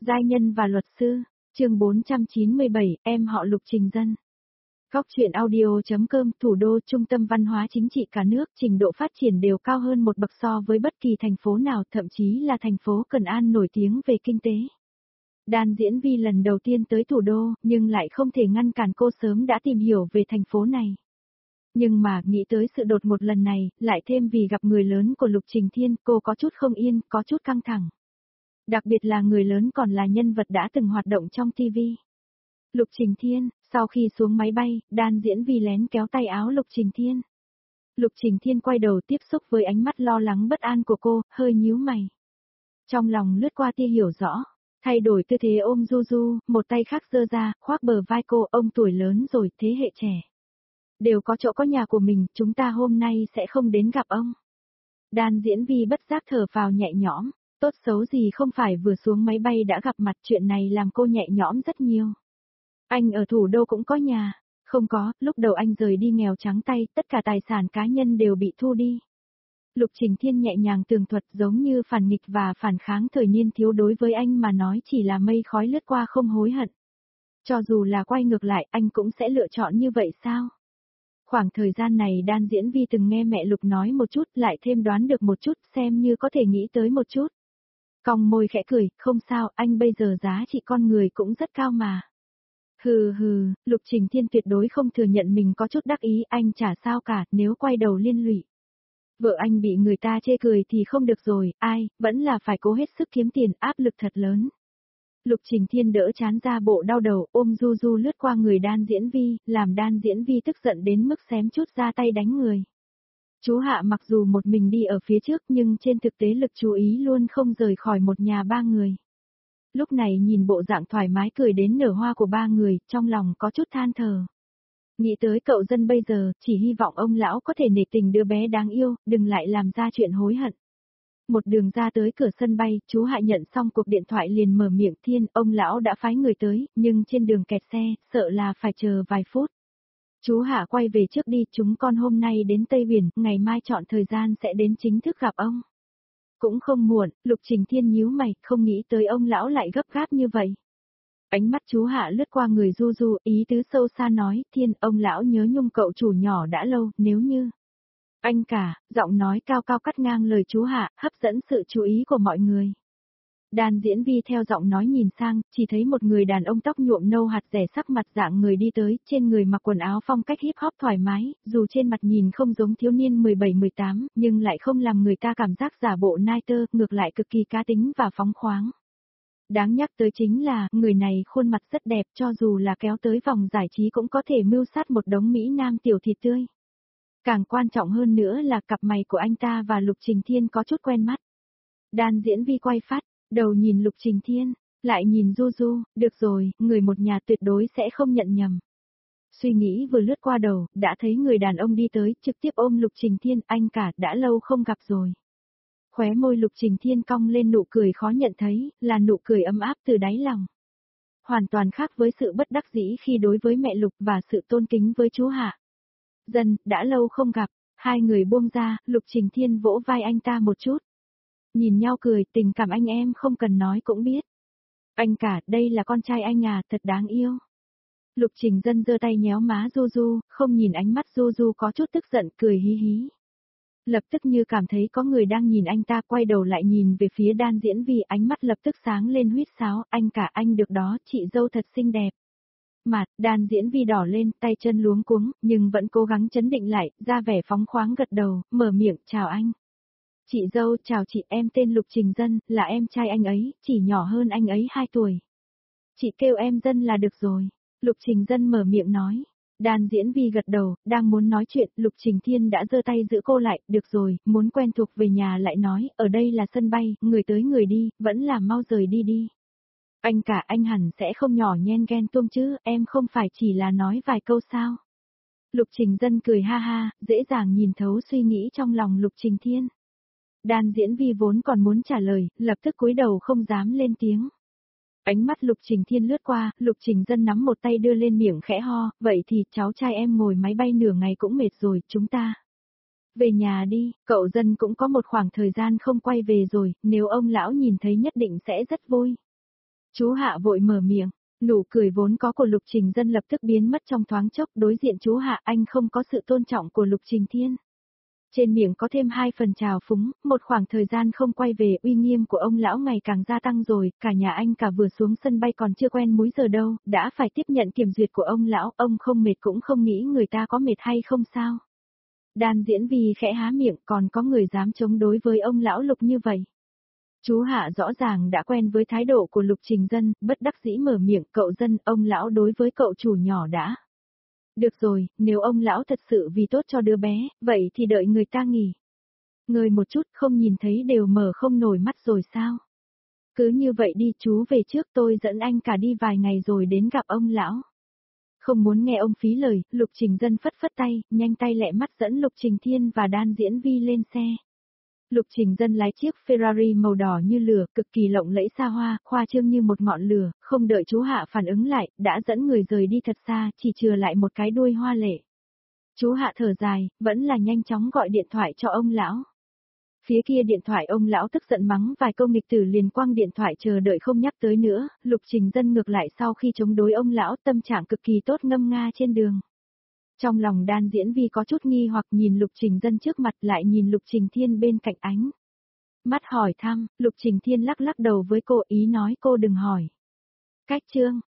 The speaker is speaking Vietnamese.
Giai nhân và luật sư, chương 497, em họ Lục Trình Dân. Góc truyện audio.com, thủ đô, trung tâm văn hóa chính trị cả nước, trình độ phát triển đều cao hơn một bậc so với bất kỳ thành phố nào, thậm chí là thành phố Cần An nổi tiếng về kinh tế. Đan Diễn Vi lần đầu tiên tới thủ đô, nhưng lại không thể ngăn cản cô sớm đã tìm hiểu về thành phố này. Nhưng mà, nghĩ tới sự đột ngột lần này, lại thêm vì gặp người lớn của Lục Trình Thiên, cô có chút không yên, có chút căng thẳng. Đặc biệt là người lớn còn là nhân vật đã từng hoạt động trong TV. Lục Trình Thiên, sau khi xuống máy bay, Đan Diễn Vi lén kéo tay áo Lục Trình Thiên. Lục Trình Thiên quay đầu tiếp xúc với ánh mắt lo lắng bất an của cô, hơi nhíu mày. Trong lòng lướt qua tia hiểu rõ, thay đổi tư thế ôm Du Du, một tay khác giơ ra, khoác bờ vai cô, ông tuổi lớn rồi, thế hệ trẻ. Đều có chỗ có nhà của mình, chúng ta hôm nay sẽ không đến gặp ông. Đan Diễn Vi bất giác thở vào nhẹ nhõm. Tốt xấu gì không phải vừa xuống máy bay đã gặp mặt, chuyện này làm cô nhẹ nhõm rất nhiều. Anh ở thủ đô cũng có nhà. Không có, lúc đầu anh rời đi nghèo trắng tay, tất cả tài sản cá nhân đều bị thu đi. Lục Trình Thiên nhẹ nhàng tường thuật, giống như phản nghịch và phản kháng thời niên thiếu, đối với anh mà nói chỉ là mây khói lướt qua không hối hận. Cho dù là quay ngược lại, anh cũng sẽ lựa chọn như vậy sao? Khoảng thời gian này Đan Diễn Vi từng nghe mẹ Lục nói một chút, lại thêm đoán được một chút, xem như có thể nghĩ tới một chút. Cong môi khẽ cười, không sao, anh bây giờ giá trị con người cũng rất cao mà. Hừ, Lục Trình Thiên tuyệt đối không thừa nhận mình có chút đắc ý, anh chả sao cả, nếu quay đầu liên lụy. Vợ anh bị người ta chê cười thì không được rồi, ai, vẫn là phải cố hết sức kiếm tiền, áp lực thật lớn. Lục Trình Thiên đỡ chán ra bộ đau đầu, ôm Du Du lướt qua người Đan Diễn Vi, làm Đan Diễn Vi tức giận đến mức xém chút ra tay đánh người. Chú Hạ mặc dù một mình đi ở phía trước nhưng trên thực tế lực chú ý luôn không rời khỏi một nhà ba người. Lúc này nhìn bộ dạng thoải mái cười đến nở hoa của ba người, trong lòng có chút than thở. Nghĩ tới cậu Dân bây giờ, chỉ hy vọng ông lão có thể nể tình đứa bé đáng yêu, đừng lại làm ra chuyện hối hận. Một đường ra tới cửa sân bay, chú Hạ nhận xong cuộc điện thoại liền mở miệng, Thiên, ông lão đã phái người tới, nhưng trên đường kẹt xe, sợ là phải chờ vài phút. Chú Hạ quay về trước đi, chúng con hôm nay đến Tây Huyền, ngày mai chọn thời gian sẽ đến chính thức gặp ông. Cũng không muộn, Lục Trình Thiên nhíu mày, không nghĩ tới ông lão lại gấp gáp như vậy. Ánh mắt chú Hạ lướt qua người Du Du, ý tứ sâu xa nói, Thiên, ông lão nhớ nhung cậu chủ nhỏ đã lâu, nếu như... Anh cả, giọng nói cao cao cắt ngang lời chú Hạ, hấp dẫn sự chú ý của mọi người. Đan Diễn Vi theo giọng nói nhìn sang, chỉ thấy một người đàn ông tóc nhuộm nâu hạt rẻ, sắc mặt dạng người đi tới, trên người mặc quần áo phong cách hip hop thoải mái, dù trên mặt nhìn không giống thiếu niên 17-18, nhưng lại không làm người ta cảm giác giả bộ nai tơ, ngược lại cực kỳ cá tính và phóng khoáng. Đáng nhắc tới chính là, người này khuôn mặt rất đẹp, cho dù là kéo tới vòng giải trí cũng có thể mưu sát một đống Mỹ Nam tiểu thịt tươi. Càng quan trọng hơn nữa là cặp mày của anh ta và Lục Trình Thiên có chút quen mắt. Đan Diễn Vi quay phát, đầu nhìn Lục Trình Thiên, lại nhìn Du Du, được rồi, người một nhà tuyệt đối sẽ không nhận nhầm. Suy nghĩ vừa lướt qua đầu, đã thấy người đàn ông đi tới, trực tiếp ôm Lục Trình Thiên, anh cả, đã lâu không gặp rồi. Khóe môi Lục Trình Thiên cong lên nụ cười khó nhận thấy, là nụ cười ấm áp từ đáy lòng. Hoàn toàn khác với sự bất đắc dĩ khi đối với mẹ Lục và sự tôn kính với chú Hạ. Dân, đã lâu không gặp, hai người buông ra, Lục Trình Thiên vỗ vai anh ta một chút. Nhìn nhau cười, tình cảm anh em không cần nói cũng biết. Anh cả, đây là con trai anh à, thật đáng yêu. Lục Trình Dân giơ tay nhéo má Du Du, không nhìn ánh mắt Du Du có chút tức giận, cười hí hí. Lập tức như cảm thấy có người đang nhìn anh ta, quay đầu lại nhìn về phía Đan Diễn Vi, ánh mắt lập tức sáng lên huýt sáo, anh cả anh được đó, chị dâu thật xinh đẹp. Mặt, Đan Diễn Vi đỏ lên, tay chân luống cuống, nhưng vẫn cố gắng chấn định lại, ra vẻ phóng khoáng gật đầu, mở miệng, chào anh. Chị dâu, chào chị, em tên Lục Trình Dân, là em trai anh ấy, chỉ nhỏ hơn anh ấy 2 tuổi. Chị kêu em Dân là được rồi. Lục Trình Dân mở miệng nói. Đan Diễn Vi gật đầu, đang muốn nói chuyện, Lục Trình Thiên đã giơ tay giữ cô lại, được rồi, muốn quen thuộc về nhà lại nói, ở đây là sân bay, người tới người đi, vẫn là mau rời đi đi. Anh cả, anh hẳn sẽ không nhỏ nhen ghen tuông chứ, em không phải chỉ là nói vài câu sao. Lục Trình Dân cười ha ha, dễ dàng nhìn thấu suy nghĩ trong lòng Lục Trình Thiên. Đan Diễn Vi vốn còn muốn trả lời, lập tức cúi đầu không dám lên tiếng. Ánh mắt Lục Trình Thiên lướt qua, Lục Trình Dân nắm một tay đưa lên miệng khẽ ho, vậy thì cháu trai em ngồi máy bay nửa ngày cũng mệt rồi, chúng ta. Về nhà đi, cậu Dân cũng có một khoảng thời gian không quay về rồi, nếu ông lão nhìn thấy nhất định sẽ rất vui. Chú Hạ vội mở miệng, nụ cười vốn có của Lục Trình Dân lập tức biến mất trong thoáng chốc, đối diện chú Hạ anh không có sự tôn trọng của Lục Trình Thiên. Trên miệng có thêm 2 phần trào phúng, một khoảng thời gian không quay về, uy nghiêm của ông lão ngày càng gia tăng rồi, cả nhà anh cả vừa xuống sân bay còn chưa quen múi giờ đâu, đã phải tiếp nhận kiểm duyệt của ông lão, ông không mệt cũng không nghĩ người ta có mệt hay không sao. Đan Diễn Vi khẽ há miệng, còn có người dám chống đối với ông lão Lục như vậy. Chú Hạ rõ ràng đã quen với thái độ của Lục Trình Dân, bất đắc dĩ mở miệng, cậu Dân, ông lão đối với cậu chủ nhỏ đã. Được rồi, nếu ông lão thật sự vì tốt cho đứa bé, vậy thì đợi người ta nghỉ. Người một chút không nhìn thấy đều mở không nổi mắt rồi sao? Cứ như vậy đi, chú về trước, tôi dẫn anh cả đi vài ngày rồi đến gặp ông lão. Không muốn nghe ông phí lời, Lục Trình Dân phất phất tay, nhanh tay lẹ mắt dẫn Lục Trình Thiên và Đan Diễn Vi lên xe. Lục Trình Dân lái chiếc Ferrari màu đỏ như lửa, cực kỳ lộng lẫy xa hoa, khoa trương như một ngọn lửa, không đợi chú Hạ phản ứng lại, đã dẫn người rời đi thật xa, chỉ chừa lại một cái đuôi hoa lệ. Chú Hạ thở dài, vẫn là nhanh chóng gọi điện thoại cho ông lão. Phía kia điện thoại ông lão tức giận mắng vài câu nghịch tử liền quăng điện thoại chờ đợi không nhắc tới nữa, Lục Trình Dân ngược lại sau khi chống đối ông lão tâm trạng cực kỳ tốt ngâm nga trên đường. Trong lòng Đan Diễn Vi có chút nghi hoặc nhìn Lục Trình Dân trước mặt lại nhìn Lục Trình Thiên bên cạnh ánh. Mắt hỏi thăm, Lục Trình Thiên lắc lắc đầu với cô ý nói cô đừng hỏi. Cách chương